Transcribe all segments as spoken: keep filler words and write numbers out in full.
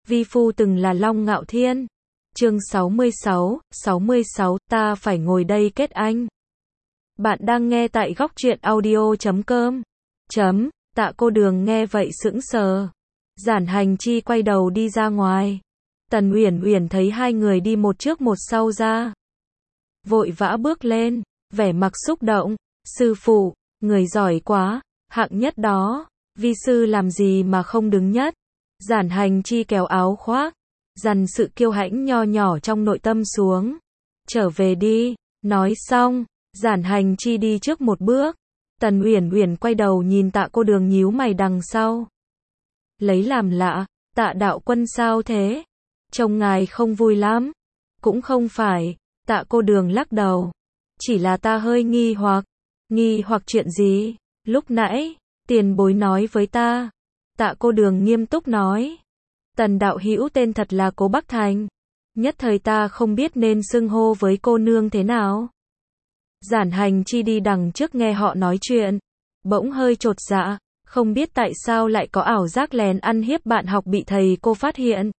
vi phu từng là Long Ngạo Thiên. Chương sáu mươi sáu, sáu mươi sáu, ta phải ngồi đây kết anh. Bạn đang nghe tại góc truyện audio chấm com. Chấm, Tạ Cô Đường nghe vậy sững sờ. Giản Hành Chi quay đầu đi ra ngoài. Tần Uyển Uyển thấy hai người đi một trước một sau ra. Vội vã bước lên, vẻ mặt xúc động. Sư phụ, người giỏi quá, hạng nhất đó, vi sư làm gì mà không đứng nhất. Giản Hành Chi kéo áo khoác, dằn sự kiêu hãnh nho nhỏ trong nội tâm xuống. Trở về đi, nói xong, Giản Hành Chi đi trước một bước. Tần Uyển Uyển quay đầu nhìn Tạ Cô Đường nhíu mày đằng sau. Lấy làm lạ, Tạ đạo quân sao thế? Trông ngài không vui lắm. Cũng không phải, Tạ Cô Đường lắc đầu. Chỉ là ta hơi nghi hoặc. Nghi hoặc chuyện gì? Lúc nãy, tiền bối nói với ta. Tạ Cô Đường nghiêm túc nói. Tần đạo hữu tên thật là Cố Bắc Thành. Nhất thời ta không biết nên xưng hô với cô nương thế nào. Giản Hành Chi đi đằng trước nghe họ nói chuyện. Bỗng hơi chột dạ. Không biết tại sao lại có ảo giác lén ăn hiếp bạn học bị thầy cô phát hiện.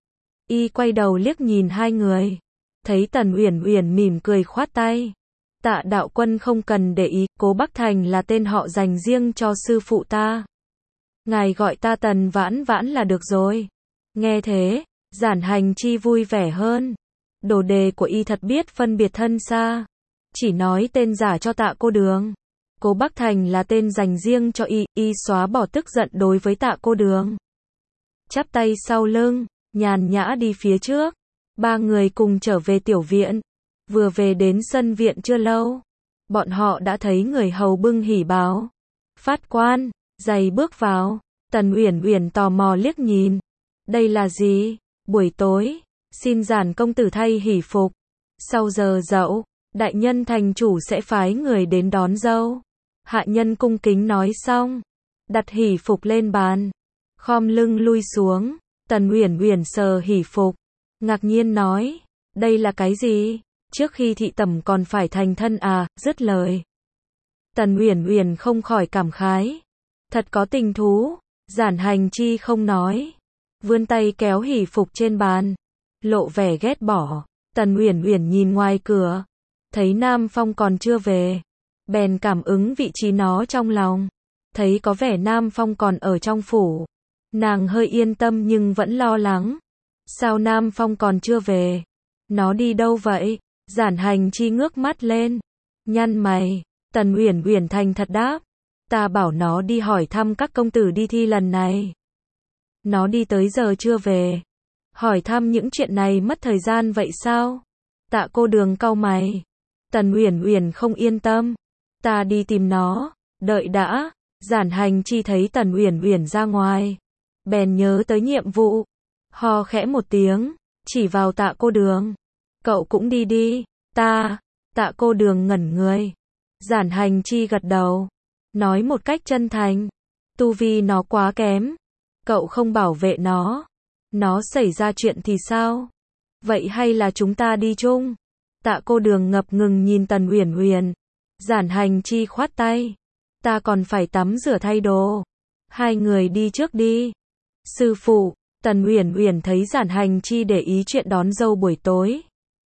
Y quay đầu liếc nhìn hai người. Thấy Tần Uyển Uyển mỉm cười khoát tay. Tạ đạo quân không cần để ý, Cố Bắc Thành là tên họ dành riêng cho sư phụ ta. Ngài gọi ta Tần Vãn Vãn là được rồi. Nghe thế, Giản Hành Chi vui vẻ hơn. Đồ đề của y thật biết phân biệt thân xa. Chỉ nói tên giả cho Tạ Cô Đường. Cố Bắc Thành là tên dành riêng cho y, y xóa bỏ tức giận đối với Tạ Cô Đường. Chắp tay sau lưng, nhàn nhã đi phía trước. Ba người cùng trở về tiểu viện. Vừa về đến sân viện chưa lâu, bọn họ đã thấy người hầu bưng hỉ báo. Phát quan, giày bước vào. Tần Uyển Uyển tò mò liếc nhìn. Đây là gì? Buổi tối, xin Giản công tử thay hỉ phục. Sau giờ dậu, đại nhân thành chủ sẽ phái người đến đón dâu. Hạ nhân cung kính nói xong, đặt hỉ phục lên bàn, khom lưng lui xuống. Tần Uyển Uyển sờ hỉ phục, ngạc nhiên nói, đây là cái gì? Trước khi thị tẩm còn phải thành thân à? Dứt lời, Tần Uyển Uyển không khỏi cảm khái, thật có tình thú. Giản Hành Chi không nói, vươn tay kéo hỉ phục trên bàn, lộ vẻ ghét bỏ. Tần Uyển Uyển nhìn ngoài cửa, thấy Nam Phong còn chưa về, bèn cảm ứng vị trí nó trong lòng. Thấy có vẻ Nam Phong còn ở trong phủ, nàng hơi yên tâm nhưng vẫn lo lắng. Sao Nam Phong còn chưa về? Nó đi đâu vậy? Giản Hành Chi ngước mắt lên, nhăn mày. Tần Uyển Uyển thành thật đáp, ta bảo nó đi hỏi thăm các công tử đi thi lần này. Nó đi tới giờ chưa về. Hỏi thăm những chuyện này mất thời gian vậy sao? Tạ Cô Đường cau mày. Tần Uyển Uyển không yên tâm. Ta đi tìm nó, đợi đã. Giản Hành Chi thấy Tần Uyển Uyển ra ngoài, bèn nhớ tới nhiệm vụ, ho khẽ một tiếng, chỉ vào Tạ Cô Đường. Cậu cũng đi đi. Ta. Tạ Cô Đường ngẩn người. Giản Hành Chi gật đầu, nói một cách chân thành, tu vi nó quá kém, cậu không bảo vệ nó, nó xảy ra chuyện thì sao? Vậy hay là chúng ta đi chung? Tạ Cô Đường ngập ngừng nhìn Tần Uyển Uyển. Giản Hành Chi khoát tay, ta còn phải tắm rửa thay đồ, hai người đi trước đi. Sư phụ. Tần Uyển Uyển thấy Giản Hành Chi để ý chuyện đón dâu buổi tối,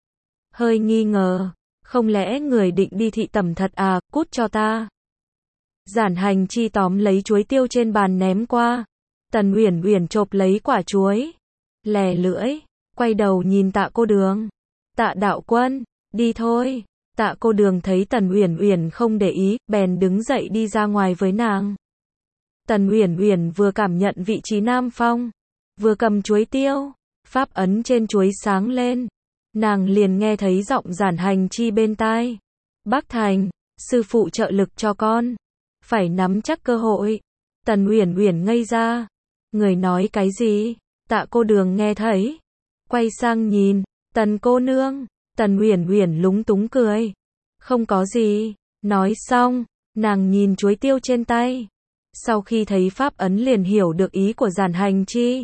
hơi nghi ngờ, không lẽ người định đi thị tẩm thật à? Cút cho ta. Giản Hành Chi tóm lấy chuối tiêu trên bàn ném qua. Tần Uyển Uyển chộp lấy quả chuối, lè lưỡi, quay đầu nhìn Tạ Cô Đường. Tạ đạo quân, đi thôi. Tạ Cô Đường thấy Tần Uyển Uyển không để ý, bèn đứng dậy đi ra ngoài với nàng. Tần Uyển Uyển vừa cảm nhận vị trí Nam Phong, vừa cầm chuối tiêu, pháp ấn trên chuối sáng lên. Nàng liền nghe thấy giọng Giản Hành Chi bên tai. Bắc Thành, sư phụ trợ lực cho con, phải nắm chắc cơ hội. Tần Uyển Uyển ngây ra. Người nói cái gì? Tạ Cô Đường nghe thấy, quay sang nhìn. Tần cô nương. Tần Uyển Uyển lúng túng cười. Không có gì. Nói xong, nàng nhìn chuối tiêu trên tay. Sau khi thấy pháp ấn liền hiểu được ý của Giản Hành Chi.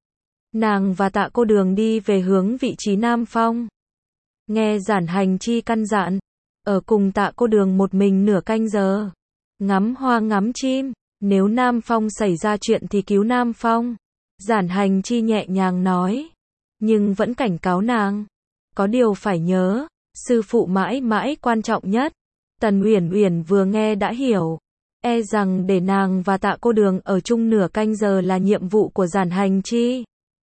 Nàng và Tạ Cô Đường đi về hướng vị trí Nam Phong. Nghe Giản Hành Chi căn dặn, ở cùng Tạ Cô Đường một mình nửa canh giờ. Ngắm hoa ngắm chim, nếu Nam Phong xảy ra chuyện thì cứu Nam Phong. Giản Hành Chi nhẹ nhàng nói, nhưng vẫn cảnh cáo nàng, có điều phải nhớ, sư phụ mãi mãi quan trọng nhất. Tần Uyển Uyển vừa nghe đã hiểu, e rằng để nàng và Tạ cô đường ở chung nửa canh giờ là nhiệm vụ của Giản Hành Chi.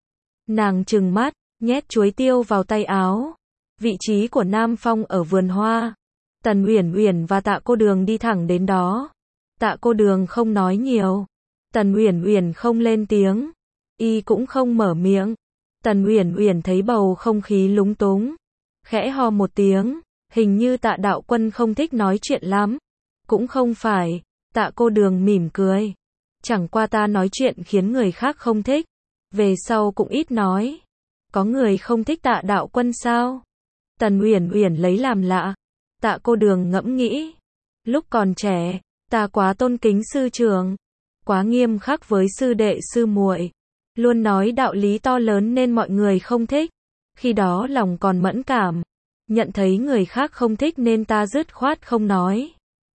Nàng trừng mắt, nhét chuối tiêu vào tay áo. Vị trí của Nam Phong ở vườn hoa. Tần Uyển Uyển và Tạ cô đường đi thẳng đến đó. Tạ cô đường không nói nhiều. Tần Uyển Uyển không lên tiếng, y cũng không mở miệng. Tần Uyển Uyển thấy bầu không khí lúng túng, khẽ ho một tiếng, hình như Tạ đạo quân không thích nói chuyện lắm. Cũng không phải, Tạ cô đường mỉm cười. Chẳng qua ta nói chuyện khiến người khác không thích, về sau cũng ít nói. Có người không thích Tạ đạo quân sao? Tần Uyển Uyển lấy làm lạ. Tạ cô đường ngẫm nghĩ, lúc còn trẻ, ta quá tôn kính sư trưởng, quá nghiêm khắc với sư đệ sư muội, luôn nói đạo lý to lớn nên mọi người không thích. Khi đó lòng còn mẫn cảm, nhận thấy người khác không thích nên ta dứt khoát không nói.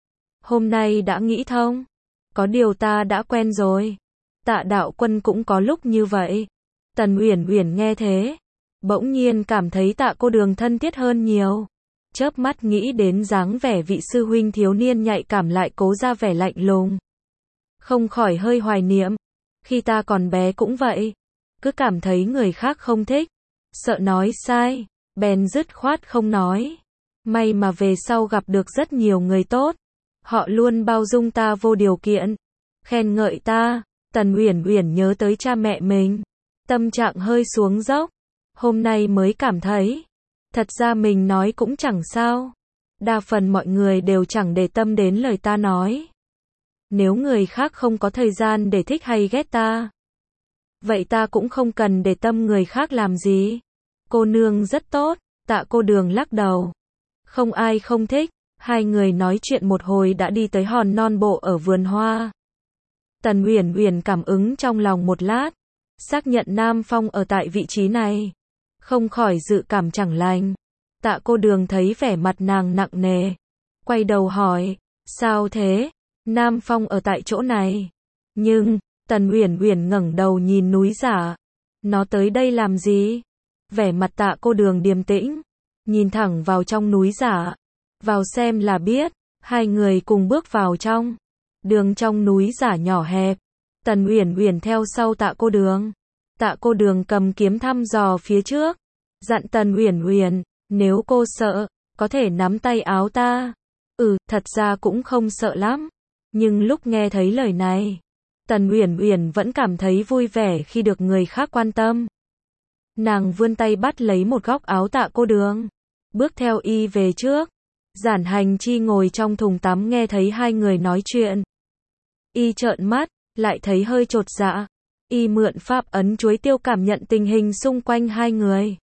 Hôm nay đã nghĩ thông, có điều ta đã quen rồi. Tạ đạo quân cũng có lúc như vậy. Tần Uyển Uyển nghe thế, bỗng nhiên cảm thấy Tạ cô đường thân thiết hơn nhiều. Chớp mắt nghĩ đến dáng vẻ vị sư huynh thiếu niên nhạy cảm lại cố ra vẻ lạnh lùng. Không khỏi hơi hoài niệm. Khi ta còn bé cũng vậy. Cứ cảm thấy người khác không thích, sợ nói sai, bèn dứt khoát không nói. May mà về sau gặp được rất nhiều người tốt. Họ luôn bao dung ta vô điều kiện, khen ngợi ta. Tần Uyển Uyển nhớ tới cha mẹ mình, tâm trạng hơi xuống dốc. Hôm nay mới cảm thấy, thật ra mình nói cũng chẳng sao. Đa phần mọi người đều chẳng để tâm đến lời ta nói. Nếu người khác không có thời gian để thích hay ghét ta, vậy ta cũng không cần để tâm người khác làm gì. Cô nương rất tốt. Tạ cô đường lắc đầu. Không ai không thích. Hai người nói chuyện một hồi đã đi tới hòn non bộ ở vườn hoa. Tần Uyển Uyển cảm ứng trong lòng một lát, xác nhận Nam Phong ở tại vị trí này, không khỏi dự cảm chẳng lành. Tạ cô đường thấy vẻ mặt nàng nặng nề, quay đầu hỏi, sao thế? Nam Phong ở tại chỗ này. Nhưng, Tần Uyển Uyển ngẩng đầu nhìn núi giả. Nó tới đây làm gì? Vẻ mặt Tạ cô đường điềm tĩnh, nhìn thẳng vào trong núi giả. Vào xem là biết. Hai người cùng bước vào trong. Đường trong núi giả nhỏ hẹp. Tần Uyển Uyển theo sau Tạ cô đường. Tạ cô đường cầm kiếm thăm dò phía trước, dặn Tần Uyển Uyển, nếu cô sợ, có thể nắm tay áo ta. Ừ, thật ra cũng không sợ lắm. Nhưng lúc nghe thấy lời này, Tần Uyển Uyển vẫn cảm thấy vui vẻ khi được người khác quan tâm. Nàng vươn tay bắt lấy một góc áo Tạ cô đường, bước theo y về trước. Giản Hành Chi ngồi trong thùng tắm nghe thấy hai người nói chuyện. Y trợn mắt, lại thấy hơi chột dạ. Y mượn pháp ấn chuối tiêu cảm nhận tình hình xung quanh hai người.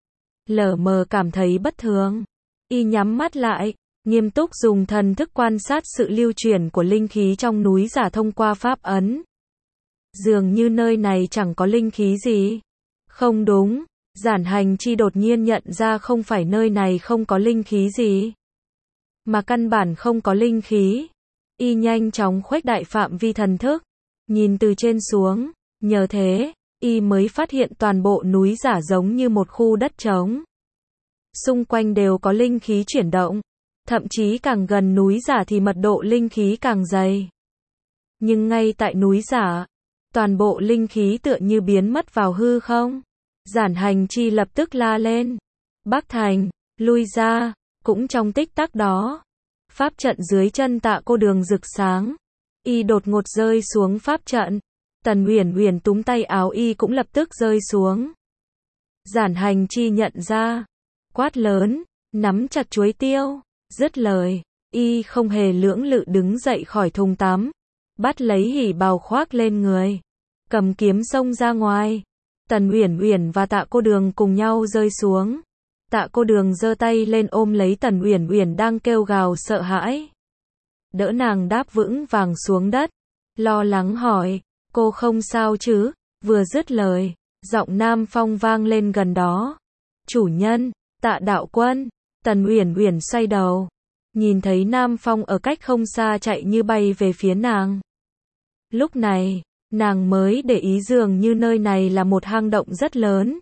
Lờ mờ cảm thấy bất thường. Y nhắm mắt lại, nghiêm túc dùng thần thức quan sát sự lưu chuyển của linh khí trong núi giả thông qua pháp ấn. Dường như nơi này chẳng có linh khí gì. Không đúng, Giản Hành Chi đột nhiên nhận ra không phải nơi này không có linh khí gì, mà căn bản không có linh khí. Y nhanh chóng khuếch đại phạm vi thần thức, nhìn từ trên xuống. Nhờ thế, y mới phát hiện toàn bộ núi giả giống như một khu đất trống. Xung quanh đều có linh khí chuyển động. Thậm chí càng gần núi giả thì mật độ linh khí càng dày. Nhưng ngay tại núi giả, toàn bộ linh khí tựa như biến mất vào hư không. Giản Hành Chi lập tức la lên. Bắc Thành, lui ra. Cũng trong tích tắc đó, pháp trận dưới chân Tạ cô đường rực sáng. Y đột ngột rơi xuống pháp trận. Tần Uyển Uyển túm tay áo y cũng lập tức rơi xuống. Giản Hành Chi nhận ra, quát lớn, nắm chặt chuối tiêu. Dứt lời, y không hề lưỡng lự đứng dậy khỏi thùng tắm, bắt lấy hỉ bào khoác lên người, cầm kiếm xông ra ngoài. Tần Uyển Uyển và Tạ cô đường cùng nhau rơi xuống. Tạ cô đường giơ tay lên ôm lấy Tần Uyển Uyển đang kêu gào sợ hãi, đỡ nàng đáp vững vàng xuống đất, lo lắng hỏi, cô không sao chứ? Vừa dứt lời, giọng Nam Phong vang lên gần đó. Chủ nhân, Tạ đạo quân. Tần Uyển Uyển xoay đầu, nhìn thấy Nam Phong ở cách không xa chạy như bay về phía nàng. Lúc này, Nàng mới để ý dường như nơi này là một hang động rất lớn.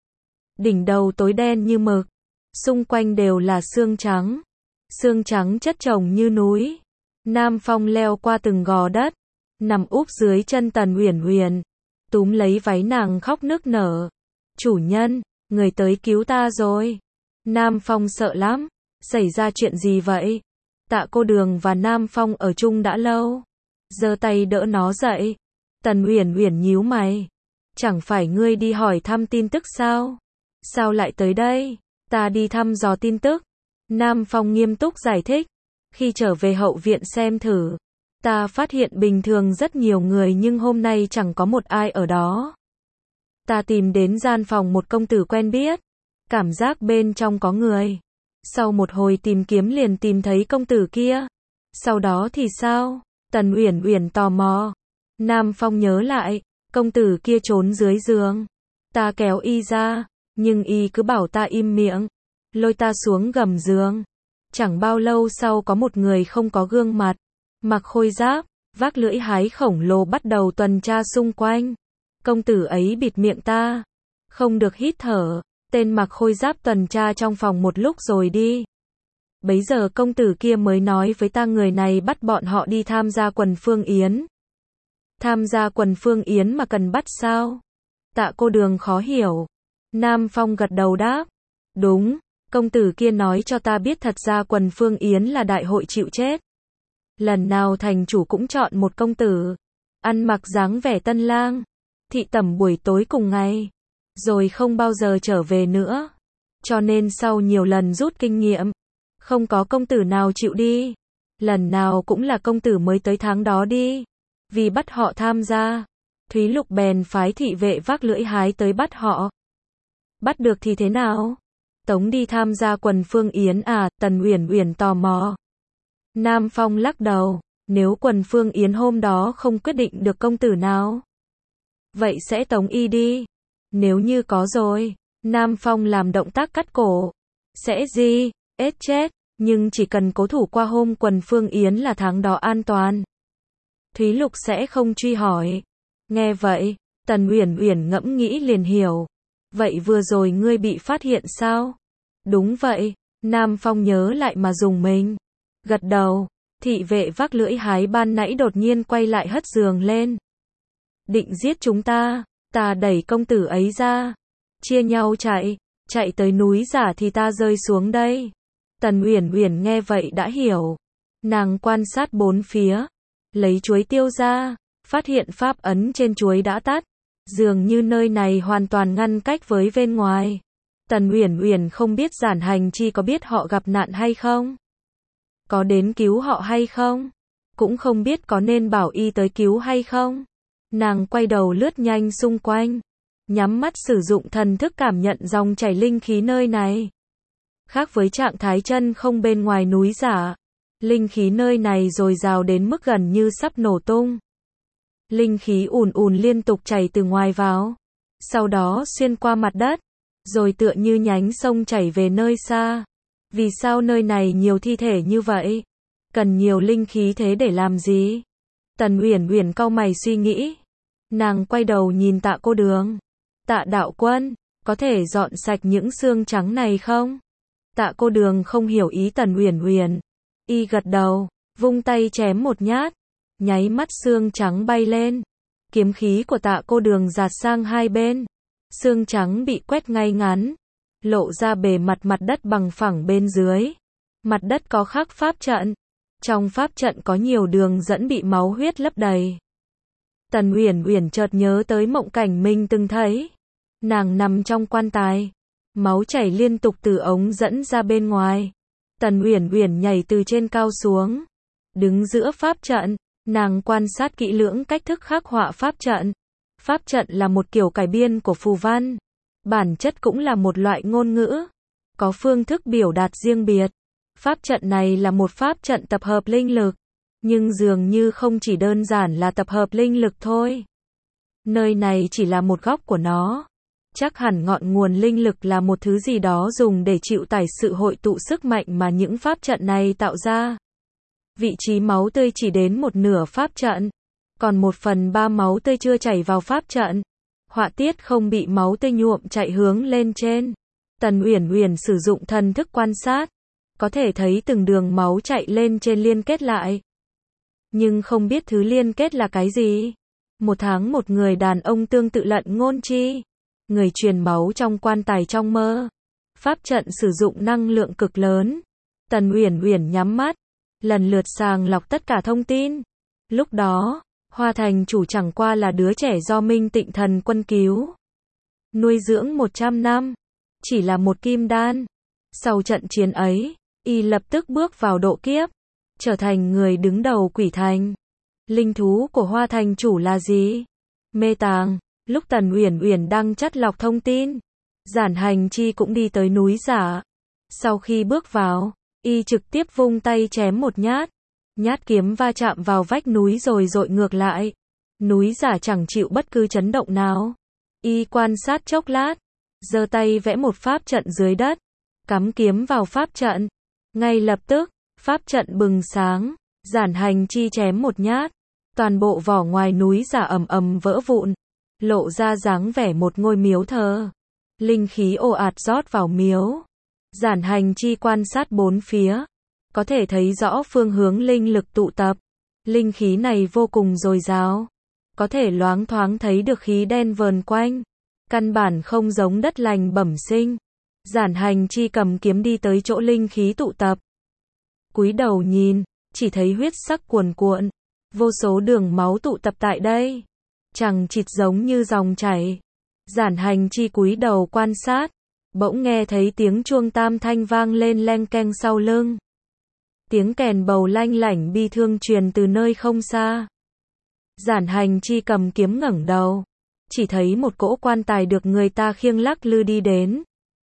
Đỉnh đầu tối đen như mực, xung quanh đều là xương trắng. Xương trắng chất chồng như núi. Nam Phong leo qua từng gò đất, nằm úp dưới chân Tần Uyển Uyển, túm lấy váy nàng khóc nức nở. "Chủ nhân, người tới cứu ta rồi." Nam Phong sợ lắm. "Xảy ra chuyện gì vậy?" Tạ Cô Đường và Nam Phong ở chung đã lâu, giơ tay đỡ nó dậy. Tần Uyển Uyển nhíu mày. "Chẳng phải ngươi đi hỏi thăm tin tức sao? Sao lại tới đây?" "Ta đi thăm dò tin tức." Nam Phong nghiêm túc giải thích. "Khi trở về hậu viện xem thử, ta phát hiện bình thường rất nhiều người nhưng hôm nay chẳng có một ai ở đó. Ta tìm đến gian phòng một công tử quen biết, cảm giác bên trong có người. Sau một hồi tìm kiếm liền tìm thấy công tử kia. Sau đó thì sao?" Tần Uyển Uyển tò mò. Nam Phong nhớ lại, công tử kia trốn dưới giường. Ta kéo y ra, nhưng y cứ bảo ta im miệng, lôi ta xuống gầm giường. Chẳng bao lâu sau có một người không có gương mặt, mặc khôi giáp, vác lưỡi hái khổng lồ bắt đầu tuần tra xung quanh. Công tử ấy bịt miệng ta, không được hít thở. Tên mặc khôi giáp tuần tra trong phòng một lúc rồi đi. Bấy giờ công tử kia mới nói với ta người này bắt bọn họ đi tham gia quần phương yến. Tham gia quần phương yến mà cần bắt sao? Tạ Cô Đường khó hiểu. Nam Phong gật đầu đáp. Đúng, công tử kia nói cho ta biết thật ra quần phương yến là đại hội chịu chết. Lần nào thành chủ cũng chọn một công tử, ăn mặc dáng vẻ tân lang, thị tẩm buổi tối cùng ngày, rồi không bao giờ trở về nữa. Cho nên sau nhiều lần rút kinh nghiệm, không có công tử nào chịu đi. Lần nào cũng là công tử mới tới tháng đó đi. Vì bắt họ tham gia, Thúy Lục bèn phái thị vệ vác lưỡi hái tới bắt họ. Bắt được thì thế nào? Tống đi tham gia quần phương yến à? Tần Uyển Uyển tò mò. Nam Phong lắc đầu. Nếu quần phương yến hôm đó không quyết định được công tử nào, vậy sẽ tống y đi. Nếu như có rồi. Nam Phong làm động tác cắt cổ. Sẽ gì? Ết chết. Nhưng chỉ cần cố thủ qua hôm quần phương yến là tháng đó an toàn. Thúy Lục sẽ không truy hỏi. Nghe vậy, Tần Uyển Uyển ngẫm nghĩ liền hiểu. Vậy vừa rồi ngươi bị phát hiện sao? Đúng vậy. Nam Phong nhớ lại mà dùng mình. Gật đầu. Thị vệ vác lưỡi hái ban nãy đột nhiên quay lại hất giường lên. Định giết chúng ta. Ta đẩy công tử ấy ra. Chia nhau chạy. Chạy tới núi giả thì ta rơi xuống đây. Tần Uyển Uyển nghe vậy đã hiểu. Nàng quan sát bốn phía. Lấy chuối tiêu ra. Phát hiện pháp ấn trên chuối đã tắt. Dường như nơi này hoàn toàn ngăn cách với bên ngoài. Tần Uyển Uyển không biết Giản Hành Chi có biết họ gặp nạn hay không? Có đến cứu họ hay không? Cũng không biết có nên bảo y tới cứu hay không? Nàng quay đầu lướt nhanh xung quanh. Nhắm mắt sử dụng thần thức cảm nhận dòng chảy linh khí nơi này. Khác với trạng thái chân không bên ngoài núi giả, linh khí nơi này dồi dào đến mức gần như sắp nổ tung. Linh khí ùn ùn liên tục chảy từ ngoài vào, sau đó xuyên qua mặt đất, rồi tựa như nhánh sông chảy về nơi xa. Vì sao nơi này nhiều thi thể như vậy? Cần nhiều linh khí thế để làm gì? Tần Uyển Uyển cau mày suy nghĩ. Nàng quay đầu nhìn Tạ Cô Đường. Tạ đạo quân, có thể dọn sạch những xương trắng này không? Tạ Cô Đường không hiểu ý Tần Uyển Uyển. Y gật đầu, vung tay chém một nhát. Nháy mắt xương trắng bay lên. Kiếm khí của Tạ Cô Đường giạt sang hai bên. Xương trắng bị quét ngay ngắn. Lộ ra bề mặt mặt đất bằng phẳng bên dưới. Mặt đất có khắc pháp trận. Trong pháp trận có nhiều đường dẫn bị máu huyết lấp đầy. Tần Uyển Uyển chợt nhớ tới mộng cảnh mình từng thấy. Nàng nằm trong quan tài. Máu chảy liên tục từ ống dẫn ra bên ngoài. Tần Uyển Uyển nhảy từ trên cao xuống. Đứng giữa pháp trận. Nàng quan sát kỹ lưỡng cách thức khắc họa pháp trận. Pháp trận là một kiểu cải biên của phù văn. Bản chất cũng là một loại ngôn ngữ. Có phương thức biểu đạt riêng biệt. Pháp trận này là một pháp trận tập hợp linh lực. Nhưng dường như không chỉ đơn giản là tập hợp linh lực thôi. Nơi này chỉ là một góc của nó. Chắc hẳn ngọn nguồn linh lực là một thứ gì đó dùng để chịu tải sự hội tụ sức mạnh mà những pháp trận này tạo ra. Vị trí máu tươi chỉ đến một nửa pháp trận. còn một phần ba máu tươi chưa chảy vào pháp trận. Họa tiết không bị máu tươi nhuộm chạy hướng lên trên. Tần Uyển Uyển sử dụng thần thức quan sát, có thể thấy từng đường máu chạy lên trên liên kết lại. Nhưng không biết thứ liên kết là cái gì. Một tháng một người đàn ông tương tự Lận Ngôn Chi, người truyền máu trong quan tài trong mơ. Pháp trận sử dụng năng lượng cực lớn. Tần Uyển Uyển nhắm mắt, lần lượt sàng lọc tất cả thông tin. Lúc đó, Hoa Thành chủ chẳng qua là đứa trẻ do Minh Tịnh Thần Quân cứu, nuôi dưỡng một trăm năm, chỉ là một kim đan. Sau trận chiến ấy, y lập tức bước vào độ kiếp, trở thành người đứng đầu Quỷ Thành. Linh thú của Hoa Thành chủ là gì? Mê tàng. Lúc Tần Uyển Uyển đang chắt lọc thông tin, Giản Hành Chi cũng đi tới núi giả. Sau khi bước vào, y trực tiếp vung tay chém một nhát. Nhát kiếm va chạm vào vách núi rồi dội ngược lại. Núi giả chẳng chịu bất cứ chấn động nào. Y quan sát chốc lát, giơ tay vẽ một pháp trận dưới đất, cắm kiếm vào pháp trận. Ngay lập tức, pháp trận bừng sáng, Giản Hành Chi chém một nhát, toàn bộ vỏ ngoài núi giả ầm ầm vỡ vụn, lộ ra dáng vẻ một ngôi miếu thờ. Linh khí ồ ạt rót vào miếu. Giản Hành Chi quan sát bốn phía, có thể thấy rõ phương hướng linh lực tụ tập. Linh khí này vô cùng dồi dào, có thể loáng thoáng thấy được khí đen vờn quanh, căn bản không giống đất lành bẩm sinh. Giản Hành Chi cầm kiếm đi tới chỗ linh khí tụ tập, cúi đầu nhìn, chỉ thấy huyết sắc cuồn cuộn, vô số đường máu tụ tập tại đây, chằng chịt giống như dòng chảy. Giản Hành Chi cúi đầu quan sát, bỗng nghe thấy tiếng chuông tam thanh vang lên leng keng sau lưng. Tiếng kèn bầu lanh lảnh bi thương truyền từ nơi không xa. Giản Hành Chi cầm kiếm ngẩng đầu, chỉ thấy một cỗ quan tài được người ta khiêng lắc lư đi đến.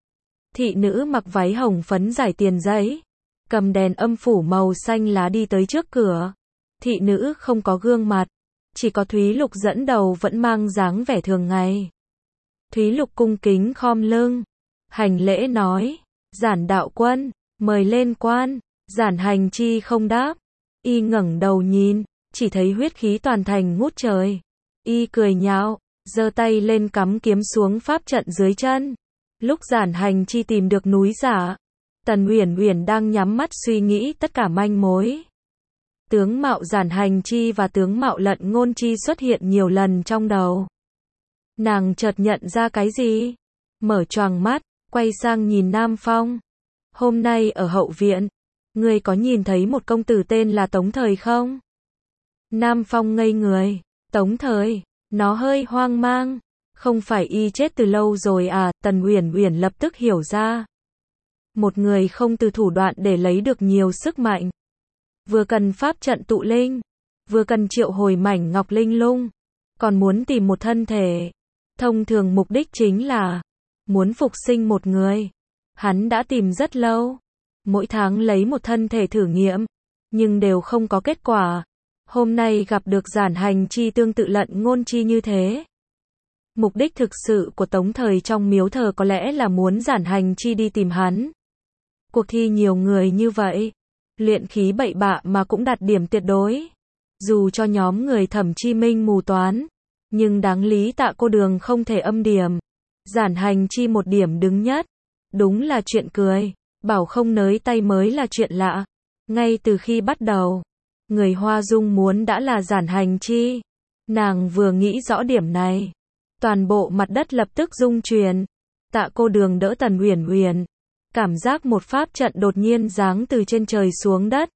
Thị nữ mặc váy hồng phấn giải tiền giấy, cầm đèn âm phủ màu xanh lá đi tới trước cửa. Thị nữ không có gương mặt, chỉ có Thúy Lục dẫn đầu vẫn mang dáng vẻ thường ngày. Thúy Lục cung kính khom lưng, hành lễ nói, Giản đạo quân, mời lên quan. Giản Hành Chi không đáp, y ngẩng đầu nhìn, chỉ thấy huyết khí toàn thành ngút trời. Y cười nhạo, giơ tay lên cắm kiếm xuống pháp trận dưới chân. Lúc Giản Hành Chi tìm được núi giả, Tần Uyển Uyển đang nhắm mắt suy nghĩ tất cả manh mối. Tướng mạo Giản Hành Chi và tướng mạo Lận Ngôn Chi xuất hiện nhiều lần trong đầu. Nàng chợt nhận ra cái gì, mở choàng mắt, quay sang nhìn Nam Phong. Hôm nay ở hậu viện, ngươi có nhìn thấy một công tử tên là Tống Thời không? Nam Phong ngây người, Tống Thời, nó hơi hoang mang, không phải y chết từ lâu rồi à? Tần Uyển Uyển lập tức hiểu ra. Một người không từ thủ đoạn để lấy được nhiều sức mạnh. Vừa cần pháp trận tụ linh, vừa cần triệu hồi mảnh ngọc linh lung, còn muốn tìm một thân thể. Thông thường mục đích chính là muốn phục sinh một người. Hắn đã tìm rất lâu, mỗi tháng lấy một thân thể thử nghiệm, nhưng đều không có kết quả. Hôm nay gặp được Giản Hành Chi tương tự Lận Ngôn Chi như thế. Mục đích thực sự của Tống Thời trong miếu thờ có lẽ là muốn Giản Hành Chi đi tìm hắn. Cuộc thi nhiều người như vậy, luyện khí bậy bạ mà cũng đạt điểm tuyệt đối. Dù cho nhóm người Thẩm Chi Minh mù toán, nhưng đáng lý Tạ Cô Đường không thể âm điểm. Giản Hành Chi một điểm đứng nhất, đúng là chuyện cười, bảo không nới tay mới là chuyện lạ. Ngay từ khi bắt đầu, người Hoa Dung muốn đã là Giản Hành Chi. Nàng vừa nghĩ rõ điểm này, toàn bộ mặt đất lập tức rung chuyển. Tạ Cô Đường đỡ Tần Uyển Uyển, cảm giác một pháp trận đột nhiên giáng từ trên trời xuống đất.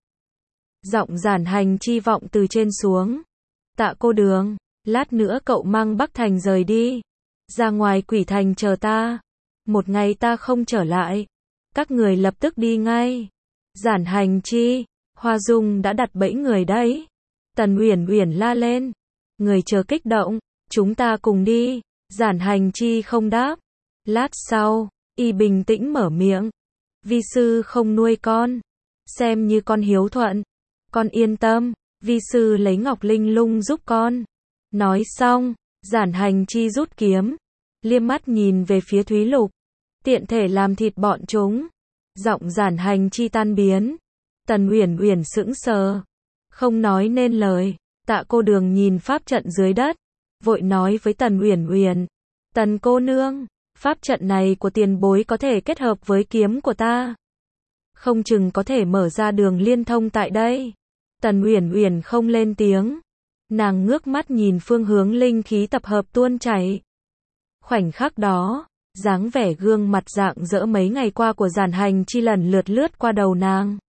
Giọng Giản Hành Chi vọng từ trên xuống. Tạ Cô Đường, lát nữa cậu mang Bắc Thành rời đi, ra ngoài Quỷ Thành chờ ta. Một ngày ta không trở lại, các người lập tức đi ngay. Giản Hành Chi, Hoa Dung đã đặt bẫy người đấy. Tần Uyển Uyển la lên. Người chờ kích động, chúng ta cùng đi. Giản Hành Chi không đáp. Lát sau, y bình tĩnh mở miệng. Vi sư không nuôi con, xem như con hiếu thuận. Con yên tâm, vi sư lấy ngọc linh lung giúp con. Nói xong, Giản Hành Chi rút kiếm, liếc mắt nhìn về phía Thúy Lục, tiện thể làm thịt bọn chúng. Giọng Giản Hành Chi tan biến. Tần Uyển Uyển sững sờ, không nói nên lời. Tạ Cô Đường nhìn pháp trận dưới đất, vội nói với Tần Uyển Uyển, Tần cô nương, pháp trận này của tiền bối có thể kết hợp với kiếm của ta. Không chừng có thể mở ra đường liên thông tại đây. Tần Uyển Uyển không lên tiếng. Nàng ngước mắt nhìn phương hướng linh khí tập hợp tuôn chảy. Khoảnh khắc đó, dáng vẻ gương mặt rạng rỡ mấy ngày qua của Giản Hành Chi lần lượt lướt qua đầu nàng.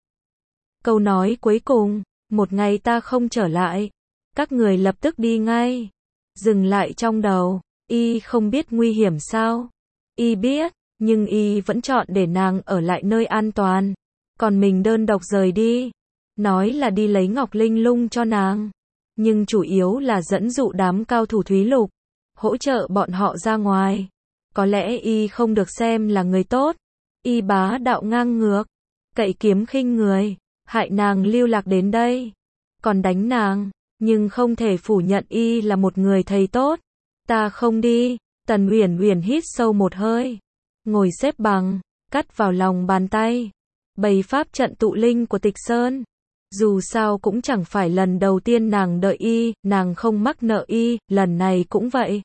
Câu nói cuối cùng, một ngày ta không trở lại, các người lập tức đi ngay. Dừng lại trong đầu, y không biết nguy hiểm sao? Y biết, nhưng y vẫn chọn để nàng ở lại nơi an toàn, còn mình đơn độc rời đi. Nói là đi lấy Ngọc Linh Lung cho nàng, nhưng chủ yếu là dẫn dụ đám cao thủ Thúy Lục, hỗ trợ bọn họ ra ngoài. Có lẽ y không được xem là người tốt, y bá đạo ngang ngược, cậy kiếm khinh người, hại nàng lưu lạc đến đây, còn đánh nàng, nhưng không thể phủ nhận y là một người thầy tốt. Ta không đi. Tần Uyển Uyển hít sâu một hơi, ngồi xếp bằng, cắt vào lòng bàn tay, bày pháp trận tụ linh của Tịch Sơn. Dù sao cũng chẳng phải lần đầu tiên nàng đợi y, nàng không mắc nợ y, lần này cũng vậy.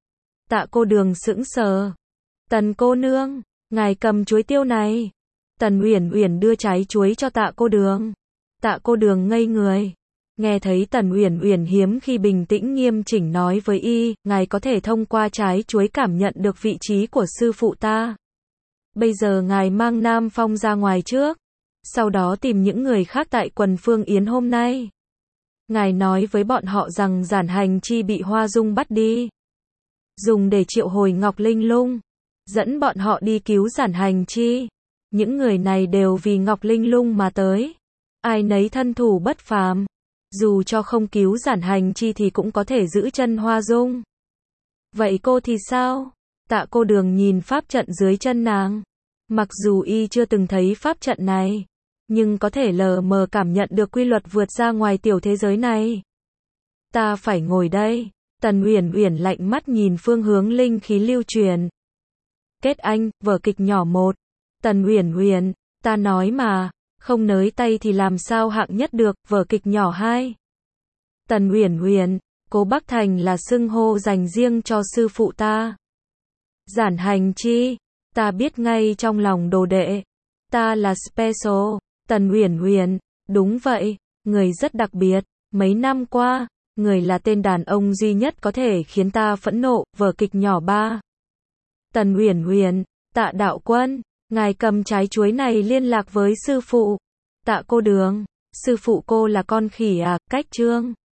Tạ Cô Đường sững sờ. Tần cô nương, ngài cầm chuối tiêu này. Tần Uyển Uyển đưa trái chuối cho Tạ Cô Đường. Tạ Cô Đường ngây người. Nghe thấy Tần Uyển Uyển hiếm khi bình tĩnh nghiêm chỉnh nói với y, ngài có thể thông qua trái chuối cảm nhận được vị trí của sư phụ ta. Bây giờ ngài mang Nam Phong ra ngoài trước, sau đó tìm những người khác tại quần Phương Yến hôm nay. Ngài nói với bọn họ rằng Giản Hành Chi bị Hoa Dung bắt đi, dùng để triệu hồi Ngọc Linh Lung, dẫn bọn họ đi cứu Giản Hành Chi. Những người này đều vì Ngọc Linh Lung mà tới, ai nấy thân thủ bất phàm. Dù cho không cứu Giản Hành Chi thì cũng có thể giữ chân Hoa Dung. Vậy cô thì sao? Tạ Cô Đường nhìn pháp trận dưới chân nàng. Mặc dù y chưa từng thấy pháp trận này, nhưng có thể lờ mờ cảm nhận được quy luật vượt ra ngoài tiểu thế giới này. Ta phải ngồi đây. Tần Uyển Uyển lạnh mắt nhìn phương hướng linh khí lưu truyền. Kết Anh, vở kịch nhỏ một. Tần Uyển Uyển, ta nói mà, không nới tay thì làm sao hạng nhất được, vở kịch nhỏ hai. Tần Uyển Uyển, Cố Bắc Thành là xưng hô dành riêng cho sư phụ ta. Giản Hành Chi, ta biết ngay trong lòng đồ đệ, ta là special. Tần Uyển Uyển, đúng vậy, người rất đặc biệt, mấy năm qua, người là tên đàn ông duy nhất có thể khiến ta phẫn nộ, vở kịch nhỏ ba. Tần Uyển Uyển, Tạ đạo quân, ngài cầm trái chuối này liên lạc với sư phụ. Tạ Cô Đường, sư phụ cô là con khỉ à? Cách Trương